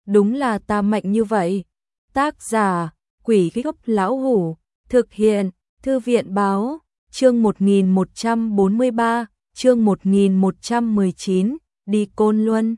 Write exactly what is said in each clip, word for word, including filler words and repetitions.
đúng là ta mạnh như vậy. Tác giả, Quỷ Gốc Lão Hủ, thực hiện, Thư viện Báo, chương một nghìn một trăm bốn mươi ba, chương một nghìn một trăm mười chín, đi Côn Luân.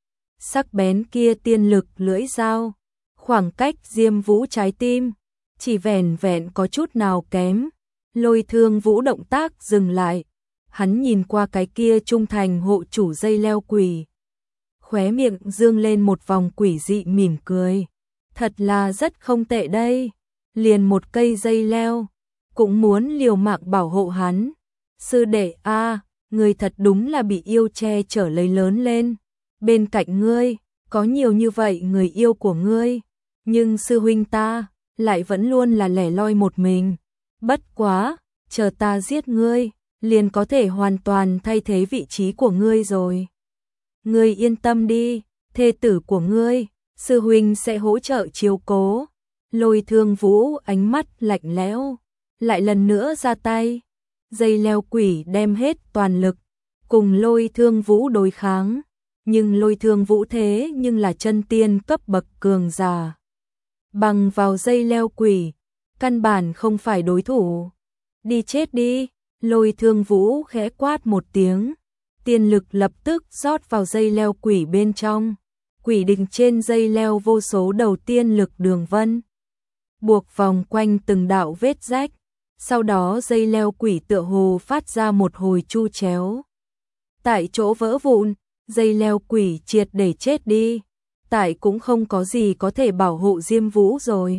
Sắc bén kia tiên lực lưỡi dao, khoảng cách Diêm Vũ trái tim, chỉ vẻn vẹn có chút nào kém. Lôi Thương Vũ động tác dừng lại, hắn nhìn qua cái kia trung thành hộ chủ dây leo quỷ. Khóe miệng dương lên một vòng quỷ dị mỉm cười. Thật là rất không tệ đây, liền một cây dây leo, cũng muốn liều mạng bảo hộ hắn. Sư đệ a, người thật đúng là bị yêu che chở lấy lớn lên. Bên cạnh ngươi, có nhiều như vậy người yêu của ngươi, nhưng sư huynh ta lại vẫn luôn là lẻ loi một mình. Bất quá, chờ ta giết ngươi, liền có thể hoàn toàn thay thế vị trí của ngươi rồi. Ngươi yên tâm đi, thê tử của ngươi, sư huynh sẽ hỗ trợ chiếu cố. Lôi Thương Vũ ánh mắt lạnh lẽo, lại lần nữa ra tay. Dây leo quỷ đem hết toàn lực, cùng Lôi Thương Vũ đối kháng. Nhưng Lôi Thương Vũ thế nhưng là chân tiên cấp bậc cường giả. Bằng vào dây leo quỷ, căn bản không phải đối thủ. Đi chết đi, Lôi Thương Vũ khẽ quát một tiếng. Tiên lực lập tức rót vào dây leo quỷ bên trong. Quỷ đình trên dây leo vô số đầu tiên lực đường vân, buộc vòng quanh từng đạo vết rách. Sau đó dây leo quỷ tựa hồ phát ra một hồi chu chéo. Tại chỗ vỡ vụn, dây leo quỷ triệt để chết đi. Tại cũng không có gì có thể bảo hộ Diêm Vũ rồi.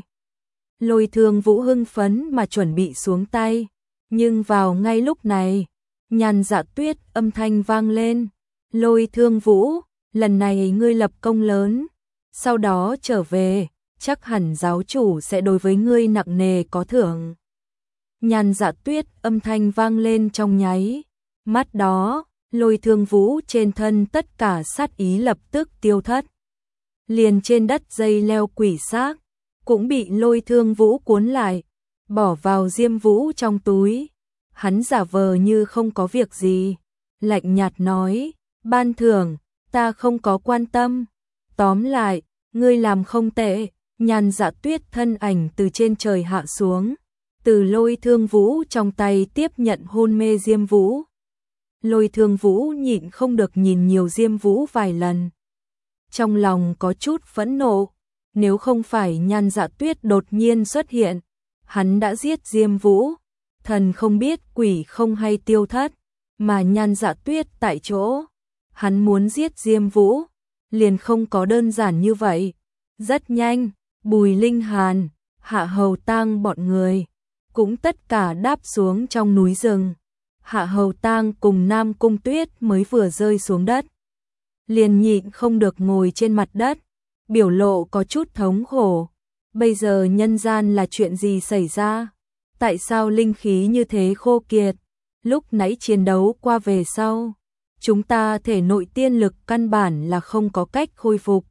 Lôi Thương Vũ hưng phấn mà chuẩn bị xuống tay. Nhưng vào ngay lúc này, Nhàn Dạ Tuyết âm thanh vang lên. Lôi Thương Vũ, lần này ngươi lập công lớn, sau đó trở về, chắc hẳn giáo chủ sẽ đối với ngươi nặng nề có thưởng. Nhàn Dạ Tuyết âm thanh vang lên trong nháy mắt đó, Lôi Thương Vũ trên thân tất cả sát ý lập tức tiêu thất. Liền trên đất dây leo quỷ xác cũng bị Lôi Thương Vũ cuốn lại, bỏ vào Diêm Vũ trong túi. Hắn giả vờ như không có việc gì, lạnh nhạt nói, ban thưởng, ta không có quan tâm. Tóm lại, ngươi làm không tệ. Nhàn Dạ Tuyết thân ảnh từ trên trời hạ xuống, từ Lôi Thương Vũ trong tay tiếp nhận hôn mê Diêm Vũ. Lôi Thương Vũ nhịn không được nhìn nhiều Diêm Vũ vài lần. Trong lòng có chút phẫn nộ, nếu không phải Nhàn Dạ Tuyết đột nhiên xuất hiện, hắn đã giết Diêm Vũ. Thần không biết quỷ không hay tiêu thất, mà Nhàn Dạ Tuyết tại chỗ, hắn muốn giết Diêm Vũ, liền không có đơn giản như vậy. Rất nhanh, Bùi Linh Hàn, Hạ Hầu Tang bọn người cũng tất cả đáp xuống trong núi rừng. Hạ Hầu Tang cùng Nam Cung Tuyết mới vừa rơi xuống đất, liền nhịn không được ngồi trên mặt đất, biểu lộ có chút thống khổ. Bây giờ nhân gian là chuyện gì xảy ra? Tại sao linh khí như thế khô kiệt? Lúc nãy chiến đấu qua về sau, chúng ta thể nội tiên lực căn bản là không có cách khôi phục.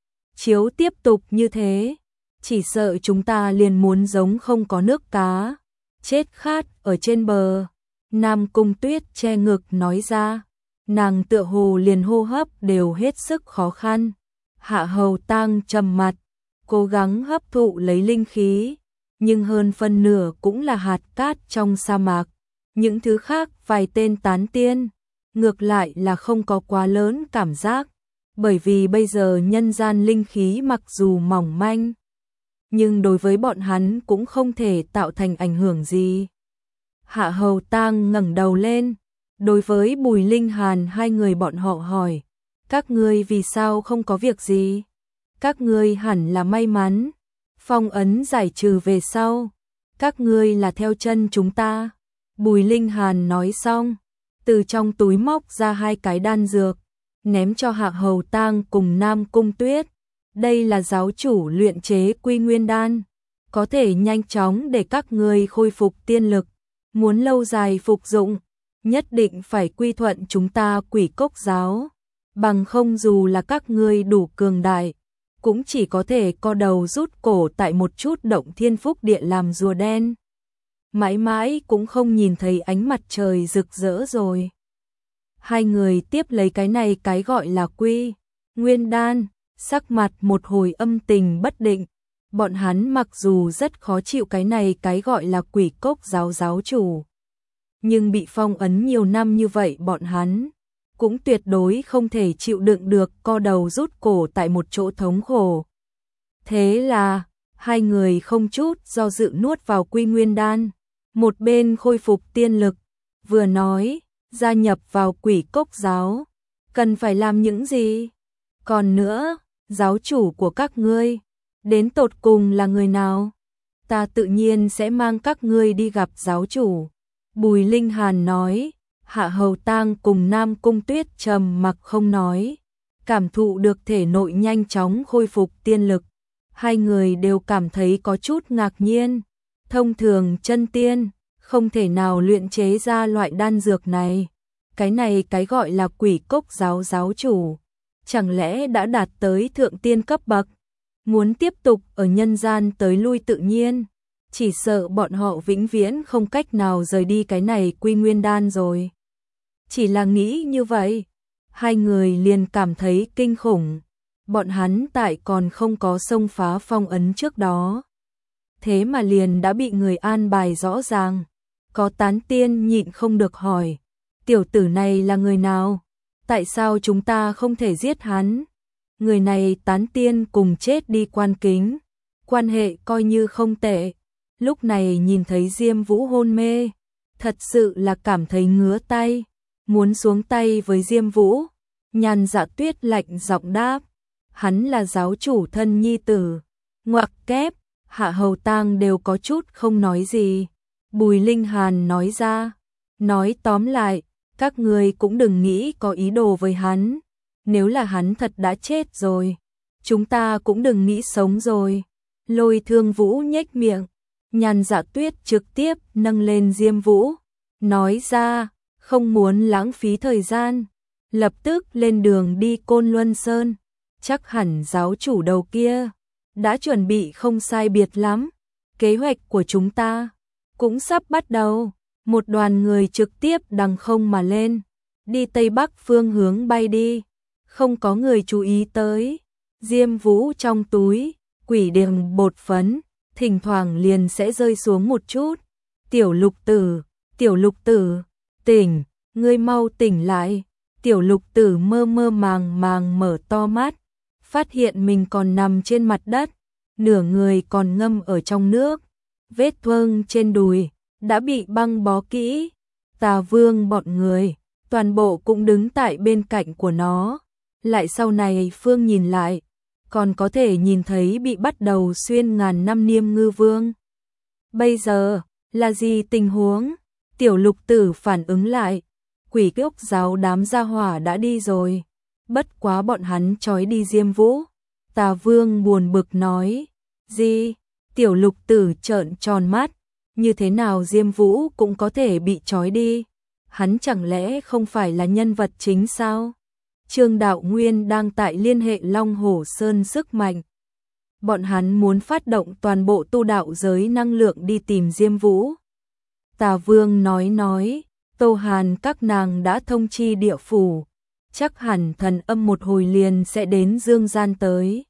Chiếu tiếp tục như thế, chỉ sợ chúng ta liền muốn giống không có nước cá, chết khát ở trên bờ. Nam Cung Tuyết che ngực nói ra, nàng tựa hồ liền hô hấp đều hết sức khó khăn. Hạ Hầu Tang trầm mặt, cố gắng hấp thụ lấy linh khí, nhưng hơn phân nửa cũng là hạt cát trong sa mạc. Những thứ khác vài tên tán tiên, ngược lại là không có quá lớn cảm giác, bởi vì bây giờ nhân gian linh khí mặc dù mỏng manh, nhưng đối với bọn hắn cũng không thể tạo thành ảnh hưởng gì. Hạ Hầu Tang ngẩng đầu lên, đối với Bùi Linh Hàn hai người bọn họ hỏi, các ngươi vì sao không có việc gì? Các ngươi hẳn là may mắn, phong ấn giải trừ về sau, các ngươi là theo chân chúng ta. Bùi Linh Hàn nói xong, từ trong túi móc ra hai cái đan dược, ném cho Hạ Hầu Tang cùng Nam Cung Tuyết. Đây là giáo chủ luyện chế Quy Nguyên đan, có thể nhanh chóng để các ngươi khôi phục tiên lực. Muốn lâu dài phục dụng, nhất định phải quy thuận chúng ta Quỷ Cốc giáo, bằng không dù là các ngươi đủ cường đại, cũng chỉ có thể co đầu rút cổ tại một chút động thiên phúc địa làm rùa đen. Mãi mãi cũng không nhìn thấy ánh mặt trời rực rỡ rồi. Hai người tiếp lấy cái này cái gọi là Quy Nguyên đan, sắc mặt một hồi âm tình bất định. Bọn hắn mặc dù rất khó chịu cái này cái gọi là quỷ cốc giáo giáo chủ, nhưng bị phong ấn nhiều năm như vậy bọn hắn cũng tuyệt đối không thể chịu đựng được co đầu rút cổ tại một chỗ thống khổ. Thế là, hai người không chút do dự nuốt vào Quy Nguyên Đan, một bên khôi phục tiên lực, vừa nói, gia nhập vào quỷ cốc giáo, cần phải làm những gì? Còn nữa, giáo chủ của các ngươi, đến tột cùng là người nào? Ta tự nhiên sẽ mang các ngươi đi gặp giáo chủ. Bùi Linh Hàn nói, Hạ Hầu Tang cùng Nam Cung Tuyết trầm mặc không nói, cảm thụ được thể nội nhanh chóng khôi phục tiên lực. Hai người đều cảm thấy có chút ngạc nhiên, thông thường chân tiên, không thể nào luyện chế ra loại đan dược này. Cái này cái gọi là quỷ cốc giáo giáo chủ, chẳng lẽ đã đạt tới thượng tiên cấp bậc, muốn tiếp tục ở nhân gian tới lui tự nhiên, chỉ sợ bọn họ vĩnh viễn không cách nào rời đi cái này Quy Nguyên Đan rồi. Chỉ là nghĩ như vậy, hai người liền cảm thấy kinh khủng, bọn hắn tại còn không có xông phá phong ấn trước đó. Thế mà liền đã bị người an bài rõ ràng, có tán tiên nhịn không được hỏi, tiểu tử này là người nào? Tại sao chúng ta không thể giết hắn? Người này tán tiên cùng chết đi Quan Kính, quan hệ coi như không tệ. Lúc này nhìn thấy Diêm Vũ hôn mê, thật sự là cảm thấy ngứa tay, muốn xuống tay với Diêm Vũ. Nhàn Dạ Tuyết lạnh giọng đáp, hắn là giáo chủ thân nhi tử. Ngoặc kép, Hạ Hầu Tang đều có chút không nói gì. Bùi Linh Hàn nói ra, nói tóm lại, các người cũng đừng nghĩ có ý đồ với hắn. Nếu là hắn thật đã chết rồi, chúng ta cũng đừng nghĩ sống rồi. Lôi Thương Vũ nhếch miệng, Nhàn Dạ Tuyết trực tiếp nâng lên Diêm Vũ, nói ra, không muốn lãng phí thời gian, lập tức lên đường đi Côn Luân Sơn. Chắc hẳn giáo chủ đầu kia đã chuẩn bị không sai biệt lắm. Kế hoạch của chúng ta cũng sắp bắt đầu. Một đoàn người trực tiếp đằng không mà lên, đi Tây Bắc phương hướng bay đi. Không có người chú ý tới, Diêm Vũ trong túi, quỷ điểm bột phấn, thỉnh thoảng liền sẽ rơi xuống một chút. Tiểu Lục Tử, Tiểu Lục Tử, tỉnh, ngươi mau tỉnh lại. Tiểu Lục Tử mơ mơ màng màng mở to mắt, phát hiện mình còn nằm trên mặt đất, nửa người còn ngâm ở trong nước, vết thương trên đùi đã bị băng bó kỹ. Tà Vương bọn người, toàn bộ cũng đứng tại bên cạnh của nó. Lại sau này Phương nhìn lại, còn có thể nhìn thấy bị bắt đầu xuyên ngàn năm Niêm Ngư Vương. Bây giờ, là gì tình huống? Tiểu Lục Tử phản ứng lại, quỷ cốc giáo đám gia hỏa đã đi rồi, bất quá bọn hắn trói đi Diêm Vũ. Tà Vương buồn bực nói, gì? Tiểu Lục Tử trợn tròn mắt, như thế nào Diêm Vũ cũng có thể bị trói đi? Hắn chẳng lẽ không phải là nhân vật chính sao? Trương Đạo Nguyên đang tại liên hệ Long Hổ Sơn sức mạnh. Bọn hắn muốn phát động toàn bộ tu đạo giới năng lượng đi tìm Diêm Vũ. Tà Vương nói nói, Tô Hàn các nàng đã thông chi địa phủ, chắc hẳn thần âm một hồi liền sẽ đến dương gian tới.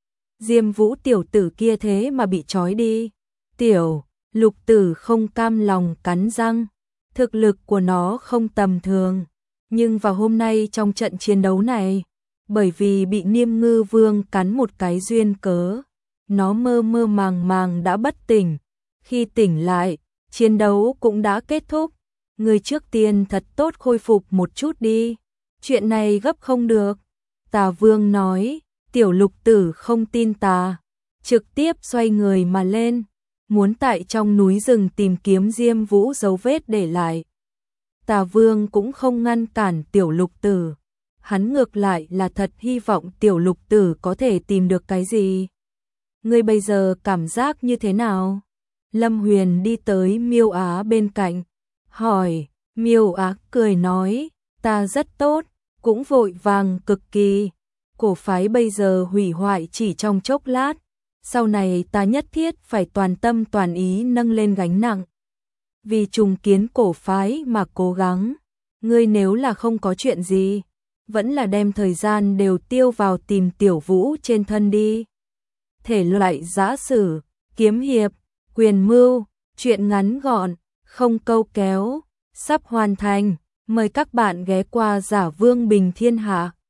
Diêm Vũ tiểu tử kia thế mà bị trói đi. Tiểu Lục Tử không cam lòng cắn răng, thực lực của nó không tầm thường, nhưng vào hôm nay trong trận chiến đấu này, bởi vì bị Niêm Ngư Vương cắn một cái duyên cớ, nó mơ mơ màng màng đã bất tỉnh. Khi tỉnh lại, chiến đấu cũng đã kết thúc. Người trước tiên thật tốt khôi phục một chút đi, chuyện này gấp không được. Tà Vương nói. Tiểu Lục Tử không tin tà, trực tiếp xoay người mà lên, muốn tại trong núi rừng tìm kiếm Diêm Vũ dấu vết để lại. Tà Vương cũng không ngăn cản Tiểu Lục Tử, hắn ngược lại là thật hy vọng Tiểu Lục Tử có thể tìm được cái gì. Ngươi bây giờ cảm giác như thế nào? Lâm Huyền đi tới Miêu Á bên cạnh, hỏi. Miêu Á cười nói, ta rất tốt, cũng vội vàng cực kỳ. Cổ phái bây giờ hủy hoại chỉ trong chốc lát, sau này ta nhất thiết phải toàn tâm toàn ý nâng lên gánh nặng. Vì trùng kiến cổ phái mà cố gắng, ngươi nếu là không có chuyện gì, vẫn là đem thời gian đều tiêu vào tìm Tiểu Vũ trên thân đi. Thể loại giã sử, kiếm hiệp, quyền mưu, truyện ngắn gọn, không câu kéo, sắp hoàn thành. Mời các bạn ghé qua Giả Vương Bình Thiên Hạ.